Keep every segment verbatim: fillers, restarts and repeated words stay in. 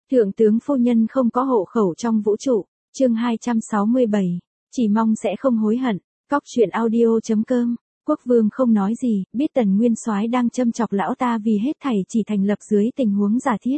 Thượng tướng phu nhân không có hộ khẩu trong vũ trụ, chương hai trăm sáu mươi bảy, chỉ mong sẽ không hối hận. Cóc truyện audio chấm com. Quốc vương không nói gì, biết Tần Nguyên Soái đang châm chọc lão ta vì hết thảy chỉ thành lập dưới tình huống giả thiết.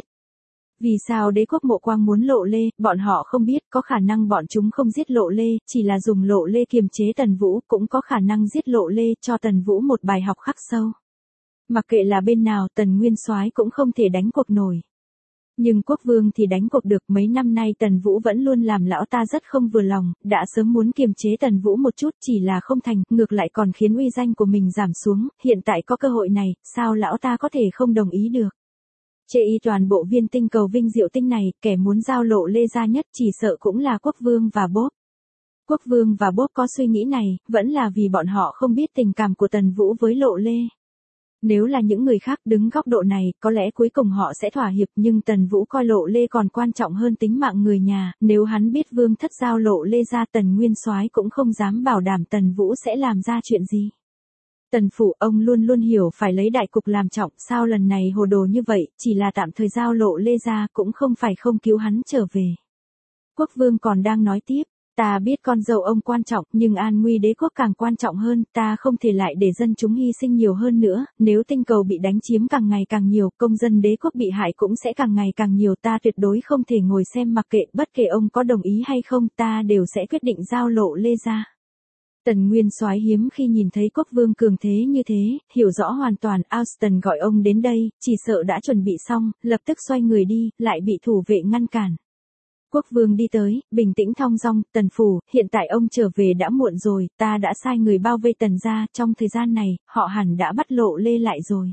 Vì sao đế quốc Mộ Quang muốn Lộ Lê, bọn họ không biết, có khả năng bọn chúng không giết Lộ Lê, chỉ là dùng Lộ Lê kiềm chế Tần Vũ, cũng có khả năng giết Lộ Lê cho Tần Vũ một bài học khắc sâu. Mặc kệ là bên nào, Tần Nguyên Soái cũng không thể đánh cuộc nổi. Nhưng quốc vương thì đánh cuộc được, mấy năm nay Tần Vũ vẫn luôn làm lão ta rất không vừa lòng, đã sớm muốn kiềm chế Tần Vũ một chút chỉ là không thành, ngược lại còn khiến uy danh của mình giảm xuống, hiện tại có cơ hội này, sao lão ta có thể không đồng ý được. Chê y toàn bộ viên tinh cầu vinh diệu tinh này, kẻ muốn giao Lộ Lê ra nhất chỉ sợ cũng là quốc vương và Bốp. Quốc vương và Bốp có suy nghĩ này, vẫn là vì bọn họ không biết tình cảm của Tần Vũ với Lộ Lê. Nếu là những người khác đứng góc độ này, có lẽ cuối cùng họ sẽ thỏa hiệp, nhưng Tần Vũ coi Lộ Lê còn quan trọng hơn tính mạng người nhà, nếu hắn biết vương thất giao Lộ Lê ra, Tần Nguyên Soái cũng không dám bảo đảm Tần Vũ sẽ làm ra chuyện gì. Tần phủ, ông luôn luôn hiểu phải lấy đại cục làm trọng, sao lần này hồ đồ như vậy, chỉ là tạm thời giao Lộ Lê ra, cũng không phải không cứu hắn trở về. Quốc vương còn đang nói tiếp. Ta biết con dâu ông quan trọng, nhưng an nguy đế quốc càng quan trọng hơn, ta không thể lại để dân chúng hy sinh nhiều hơn nữa, nếu tinh cầu bị đánh chiếm càng ngày càng nhiều, công dân đế quốc bị hại cũng sẽ càng ngày càng nhiều, ta tuyệt đối không thể ngồi xem mặc kệ, bất kể ông có đồng ý hay không, ta đều sẽ quyết định giao Lộ Lê ra. Tần Nguyên Soái hiếm khi nhìn thấy quốc vương cường thế như thế, hiểu rõ hoàn toàn, Austin gọi ông đến đây, chỉ sợ đã chuẩn bị xong, lập tức xoay người đi, lại bị thủ vệ ngăn cản. Quốc vương đi tới, bình tĩnh thong dong, Tần phủ, hiện tại ông trở về đã muộn rồi, ta đã sai người bao vây Tần gia, trong thời gian này, họ hẳn đã bắt Lộ Lê lại rồi.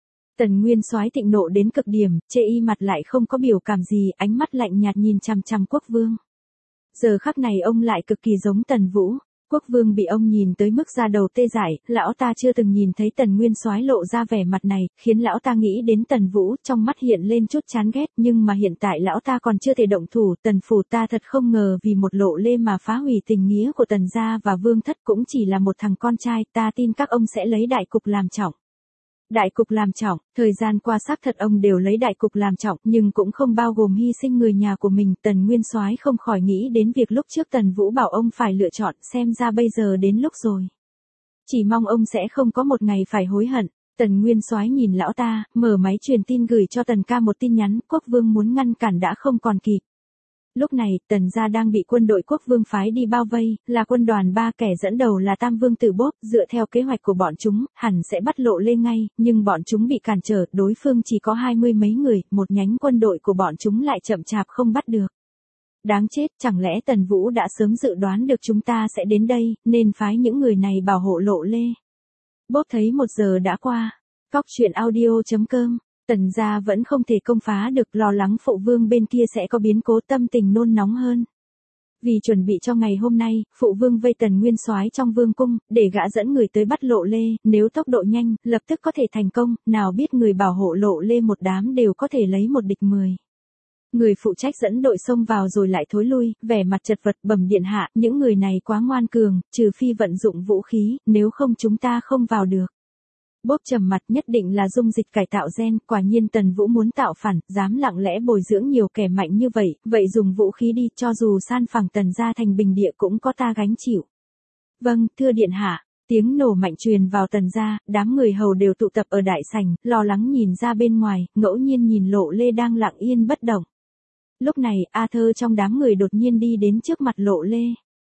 Tần Nguyên Soái thịnh nộ đến cực điểm, chê y mặt lại không có biểu cảm gì, ánh mắt lạnh nhạt nhìn chằm chằm quốc vương. Giờ khắc này ông lại cực kỳ giống Tần Vũ. Quốc vương bị ông nhìn tới mức da đầu tê dại, lão ta chưa từng nhìn thấy Tần Nguyên Soái lộ ra vẻ mặt này, khiến lão ta nghĩ đến Tần Vũ, trong mắt hiện lên chút chán ghét, nhưng mà hiện tại lão ta còn chưa thể động thủ, Tần phủ, ta thật không ngờ vì một Lộ Lê mà phá hủy tình nghĩa của Tần gia và vương thất, cũng chỉ là một thằng con trai, ta tin các ông sẽ lấy đại cục làm trọng. Đại cục làm trọng, thời gian qua xác thật ông đều lấy đại cục làm trọng, nhưng cũng không bao gồm hy sinh người nhà của mình. Tần Nguyên Soái không khỏi nghĩ đến việc lúc trước Tần Vũ bảo ông phải lựa chọn, xem ra bây giờ đến lúc rồi. Chỉ mong ông sẽ không có một ngày phải hối hận. Tần Nguyên Soái nhìn lão ta, mở máy truyền tin gửi cho Tần ca một tin nhắn, quốc vương muốn ngăn cản đã không còn kịp. Lúc này, Tần gia đang bị quân đội quốc vương phái đi bao vây, là quân đoàn ba, kẻ dẫn đầu là Tam Vương Tử Bốp, dựa theo kế hoạch của bọn chúng, hẳn sẽ bắt Lộ Lê ngay, nhưng bọn chúng bị cản trở, đối phương chỉ có hai mươi mấy người, một nhánh quân đội của bọn chúng lại chậm chạp không bắt được. Đáng chết, chẳng lẽ Tần Vũ đã sớm dự đoán được chúng ta sẽ đến đây, nên phái những người này bảo hộ Lộ Lê. Bốp thấy một giờ đã qua. Cóc truyện audio chấm com. Tần gia vẫn không thể công phá được, lo lắng phụ vương bên kia sẽ có biến cố, tâm tình nôn nóng hơn. Vì chuẩn bị cho ngày hôm nay, phụ vương vây Tần Nguyên Soái trong vương cung, để gã dẫn người tới bắt Lộ Lê, nếu tốc độ nhanh, lập tức có thể thành công, nào biết người bảo hộ Lộ Lê một đám đều có thể lấy một địch mười. Người phụ trách dẫn đội xông vào rồi lại thối lui, vẻ mặt chật vật, bẩm điện hạ, những người này quá ngoan cường, trừ phi vận dụng vũ khí, nếu không chúng ta không vào được. Bốp trầm mặt, nhất định là dung dịch cải tạo gen, quả nhiên Tần Vũ muốn tạo phản, dám lặng lẽ bồi dưỡng nhiều kẻ mạnh như vậy, vậy dùng vũ khí đi, cho dù san phẳng Tần gia thành bình địa cũng có ta gánh chịu. Vâng, thưa điện hạ. Tiếng nổ mạnh truyền vào Tần gia, đám người hầu đều tụ tập ở đại sảnh, lo lắng nhìn ra bên ngoài, ngẫu nhiên nhìn Lộ Lê đang lặng yên bất động. Lúc này, Arthur trong đám người đột nhiên đi đến trước mặt Lộ Lê.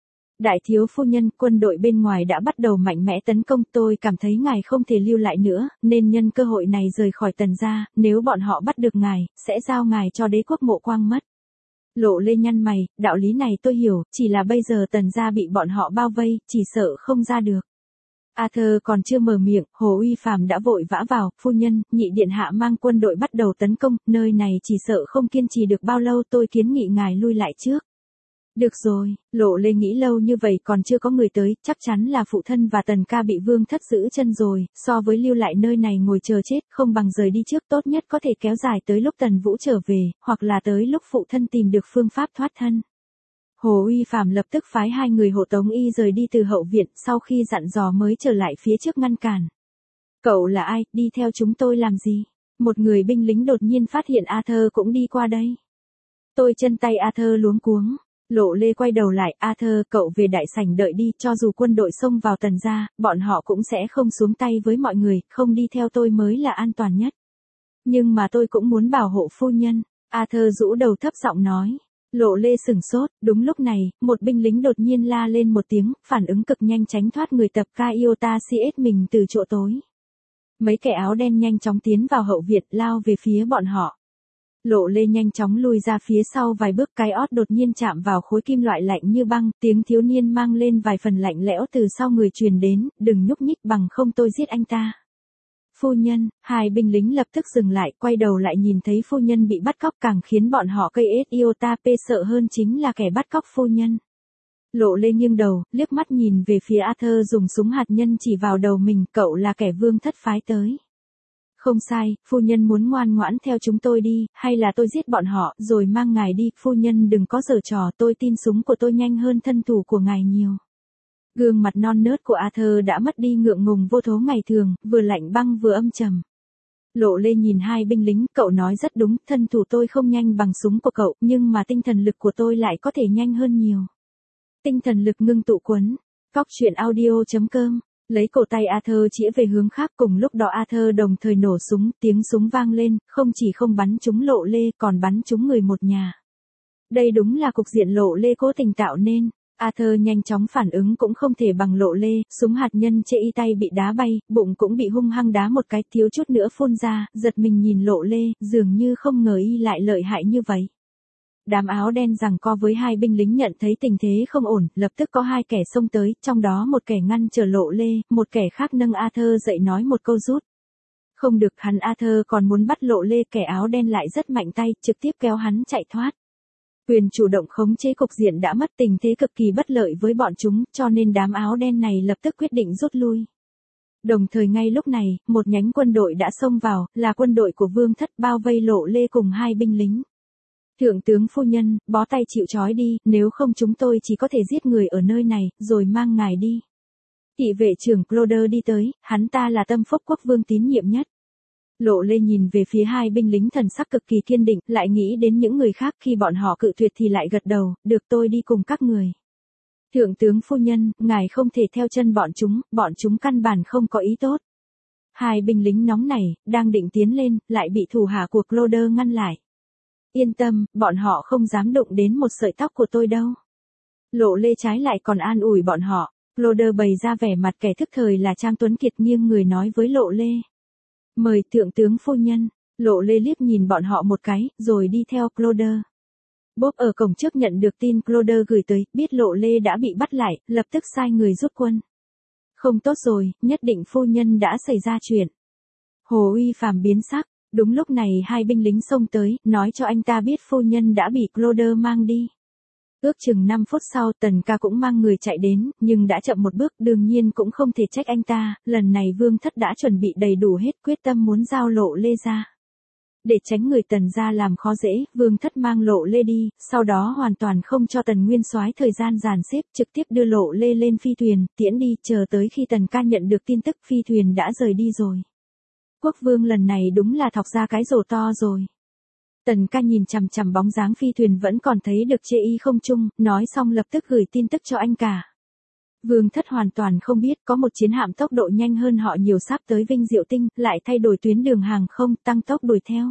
Đại thiếu phu nhân, quân đội bên ngoài đã bắt đầu mạnh mẽ tấn công, tôi cảm thấy ngài không thể lưu lại nữa, nên nhân cơ hội này rời khỏi Tần gia, nếu bọn họ bắt được ngài, sẽ giao ngài cho đế quốc Mộ Quang mất. Lộ Lê nhăn mày, đạo lý này tôi hiểu, chỉ là bây giờ Tần gia bị bọn họ bao vây, chỉ sợ không ra được. Arthur còn chưa mở miệng, Hồ Uy Phàm đã vội vã vào, phu nhân, nhị điện hạ mang quân đội bắt đầu tấn công, nơi này chỉ sợ không kiên trì được bao lâu, tôi kiến nghị ngài lui lại trước. Được rồi, Lộ Lê nghĩ lâu như vậy còn chưa có người tới, chắc chắn là phụ thân và Tần ca bị vương thất giữ chân rồi, so với lưu lại nơi này ngồi chờ chết, không bằng rời đi trước, tốt nhất có thể kéo dài tới lúc Tần Vũ trở về, hoặc là tới lúc phụ thân tìm được phương pháp thoát thân. Hồ Uy Phàm lập tức phái hai người hộ tống y rời đi từ hậu viện, sau khi dặn dò mới trở lại phía trước ngăn cản. Cậu là ai, đi theo chúng tôi làm gì? Một người binh lính đột nhiên phát hiện Arthur cũng đi qua đây. Tôi chân tay Arthur luống cuống. Lộ Lê quay đầu lại, Arthur, cậu về đại sảnh đợi đi, cho dù quân đội xông vào Tần gia, bọn họ cũng sẽ không xuống tay với mọi người, không đi theo tôi mới là an toàn nhất. Nhưng mà tôi cũng muốn bảo hộ phu nhân, Arthur rũ đầu thấp giọng nói. Lộ Lê sửng sốt, đúng lúc này, một binh lính đột nhiên la lên một tiếng, phản ứng cực nhanh tránh thoát người tập ca Iota xê ét mình từ chỗ tối. Mấy kẻ áo đen nhanh chóng tiến vào hậu viện, lao về phía bọn họ. Lộ Lê nhanh chóng lùi ra phía sau vài bước, cái ót đột nhiên chạm vào khối kim loại lạnh như băng, tiếng thiếu niên mang lên vài phần lạnh lẽo từ sau người truyền đến, đừng nhúc nhích bằng không tôi giết anh ta. Phu nhân, hai binh lính lập tức dừng lại, quay đầu lại nhìn thấy phu nhân bị bắt cóc, càng khiến bọn họ cây ết Iota P sợ hơn chính là kẻ bắt cóc phu nhân. Lộ Lê nghiêng đầu, liếc mắt nhìn về phía Arthur dùng súng hạt nhân chỉ vào đầu mình, cậu là kẻ Vương thất phái tới. Không sai, phu nhân muốn ngoan ngoãn theo chúng tôi đi, hay là tôi giết bọn họ, rồi mang ngài đi, phu nhân đừng có giở trò, tôi tin súng của tôi nhanh hơn thân thủ của ngài nhiều. Gương mặt non nớt của Arthur đã mất đi ngượng ngùng vô thố ngày thường, vừa lạnh băng vừa âm trầm. Lộ Lê nhìn hai binh lính, cậu nói rất đúng, thân thủ tôi không nhanh bằng súng của cậu, nhưng mà tinh thần lực của tôi lại có thể nhanh hơn nhiều. Tinh thần lực ngưng tụ quấn. Cóc truyện audio chấm com. Lấy cổ tay Arthur chĩa về hướng khác, cùng lúc đó Arthur đồng thời nổ súng, tiếng súng vang lên, không chỉ không bắn trúng Lộ Lê, còn bắn trúng người một nhà. Đây đúng là cục diện Lộ Lê cố tình tạo nên. Arthur nhanh chóng phản ứng cũng không thể bằng Lộ Lê, súng hạt nhân chê y tay bị đá bay, bụng cũng bị hung hăng đá một cái, thiếu chút nữa phun ra, giật mình nhìn Lộ Lê, dường như không ngờ y lại lợi hại như vậy. Đám áo đen giằng co với hai binh lính nhận thấy tình thế không ổn, lập tức có hai kẻ xông tới, trong đó một kẻ ngăn trở Lộ Lê, một kẻ khác nâng Arthur dậy nói một câu rút. Không được, hắn Arthur còn muốn bắt Lộ Lê, kẻ áo đen lại rất mạnh tay, trực tiếp kéo hắn chạy thoát. Quyền chủ động khống chế cục diện đã mất, tình thế cực kỳ bất lợi với bọn chúng, cho nên đám áo đen này lập tức quyết định rút lui. Đồng thời ngay lúc này, một nhánh quân đội đã xông vào, là quân đội của Vương thất, bao vây Lộ Lê cùng hai binh lính. Thượng tướng phu nhân, bó tay chịu trói đi, nếu không chúng tôi chỉ có thể giết người ở nơi này, rồi mang ngài đi. Thị vệ trưởng Cloder đi tới, hắn ta là tâm phúc quốc vương tín nhiệm nhất. Lộ Lê nhìn về phía hai binh lính, thần sắc cực kỳ kiên định, lại nghĩ đến những người khác, khi bọn họ cự tuyệt thì lại gật đầu, được, tôi đi cùng các người. Thượng tướng phu nhân, ngài không thể theo chân bọn chúng, bọn chúng căn bản không có ý tốt. Hai binh lính nóng nảy, đang định tiến lên, lại bị thủ hạ của Cloder ngăn lại. Yên tâm, bọn họ không dám đụng đến một sợi tóc của tôi đâu. Lộ Lê trái lại còn an ủi bọn họ. Cloder bày ra vẻ mặt kẻ thức thời là Trang Tuấn Kiệt, nghiêng người nói với Lộ Lê. Mời thượng tướng phu nhân. Lộ Lê liếc nhìn bọn họ một cái, rồi đi theo Cloder. Bob ở cổng trước nhận được tin Cloder gửi tới, biết Lộ Lê đã bị bắt lại, lập tức sai người rút quân. Không tốt rồi, nhất định phu nhân đã xảy ra chuyện. Hồ Uy Phàm biến sắc. Đúng lúc này hai binh lính xông tới, nói cho anh ta biết phu nhân đã bị Cloder mang đi. Ước chừng năm phút sau, Tần ca cũng mang người chạy đến, nhưng đã chậm một bước, đương nhiên cũng không thể trách anh ta, lần này Vương thất đã chuẩn bị đầy đủ hết, quyết tâm muốn giao Lộ Lê ra. Để tránh người Tần gia làm khó dễ, Vương thất mang Lộ Lê đi, sau đó hoàn toàn không cho Tần Nguyên Soái thời gian dàn xếp, trực tiếp đưa Lộ Lê lên phi thuyền, tiễn đi, chờ tới khi Tần ca nhận được tin tức phi thuyền đã rời đi rồi. Quốc vương lần này đúng là thọc ra cái rổ to rồi. Tần ca nhìn chằm chằm bóng dáng phi thuyền vẫn còn thấy được chê y không trung, nói xong lập tức gửi tin tức cho anh cả. Vương thất hoàn toàn không biết có một chiến hạm tốc độ nhanh hơn họ nhiều sắp tới Vinh Diệu Tinh, lại thay đổi tuyến đường hàng không, tăng tốc đuổi theo.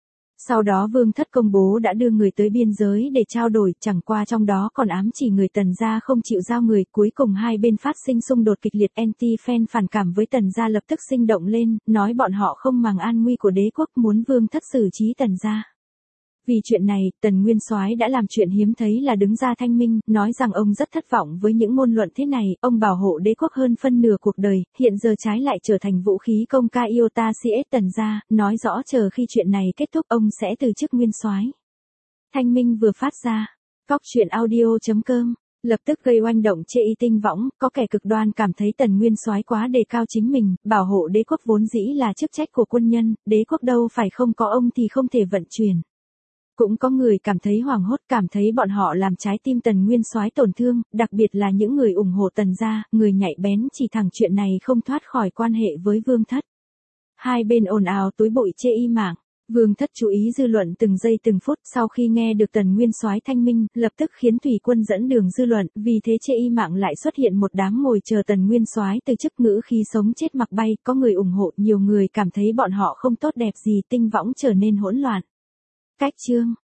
Sau đó Vương thất công bố đã đưa người tới biên giới để trao đổi, chẳng qua trong đó còn ám chỉ người Tần gia không chịu giao người, cuối cùng hai bên phát sinh xung đột kịch liệt, anti-fan phản cảm với Tần gia lập tức sinh động lên, nói bọn họ không màng an nguy của đế quốc, muốn Vương thất xử trí Tần gia. Vì chuyện này, Tần Nguyên Soái đã làm chuyện hiếm thấy là đứng ra thanh minh, nói rằng ông rất thất vọng với những ngôn luận thế này, ông bảo hộ đế quốc hơn phân nửa cuộc đời, hiện giờ trái lại trở thành vũ khí công ca Iota xê ét Tần gia, nói rõ chờ khi chuyện này kết thúc ông sẽ từ chức Nguyên Soái. Thanh minh vừa phát ra, cóc truyện audio chấm com, lập tức gây oanh động chê y tinh võng, có kẻ cực đoan cảm thấy Tần Nguyên Soái quá đề cao chính mình, bảo hộ đế quốc vốn dĩ là chức trách của quân nhân, đế quốc đâu phải không có ông thì không thể vận chuyển. Cũng có người cảm thấy hoảng hốt, cảm thấy bọn họ làm trái tim Tần Nguyên Soái tổn thương, đặc biệt là những người ủng hộ Tần gia, người nhạy bén chỉ thẳng chuyện này không thoát khỏi quan hệ với Vương thất. Hai bên ồn ào túi bụi chê y mạng. Vương thất chú ý dư luận từng giây từng phút, sau khi nghe được Tần Nguyên Soái thanh minh, lập tức khiến Thủy Quân dẫn đường dư luận, vì thế trên y mạng lại xuất hiện một đám ngồi chờ Tần Nguyên Soái từ chức, ngữ khi sống chết mặc bay, có người ủng hộ, nhiều người cảm thấy bọn họ không tốt đẹp gì, tinh võng trở nên hỗn loạn. Cách chương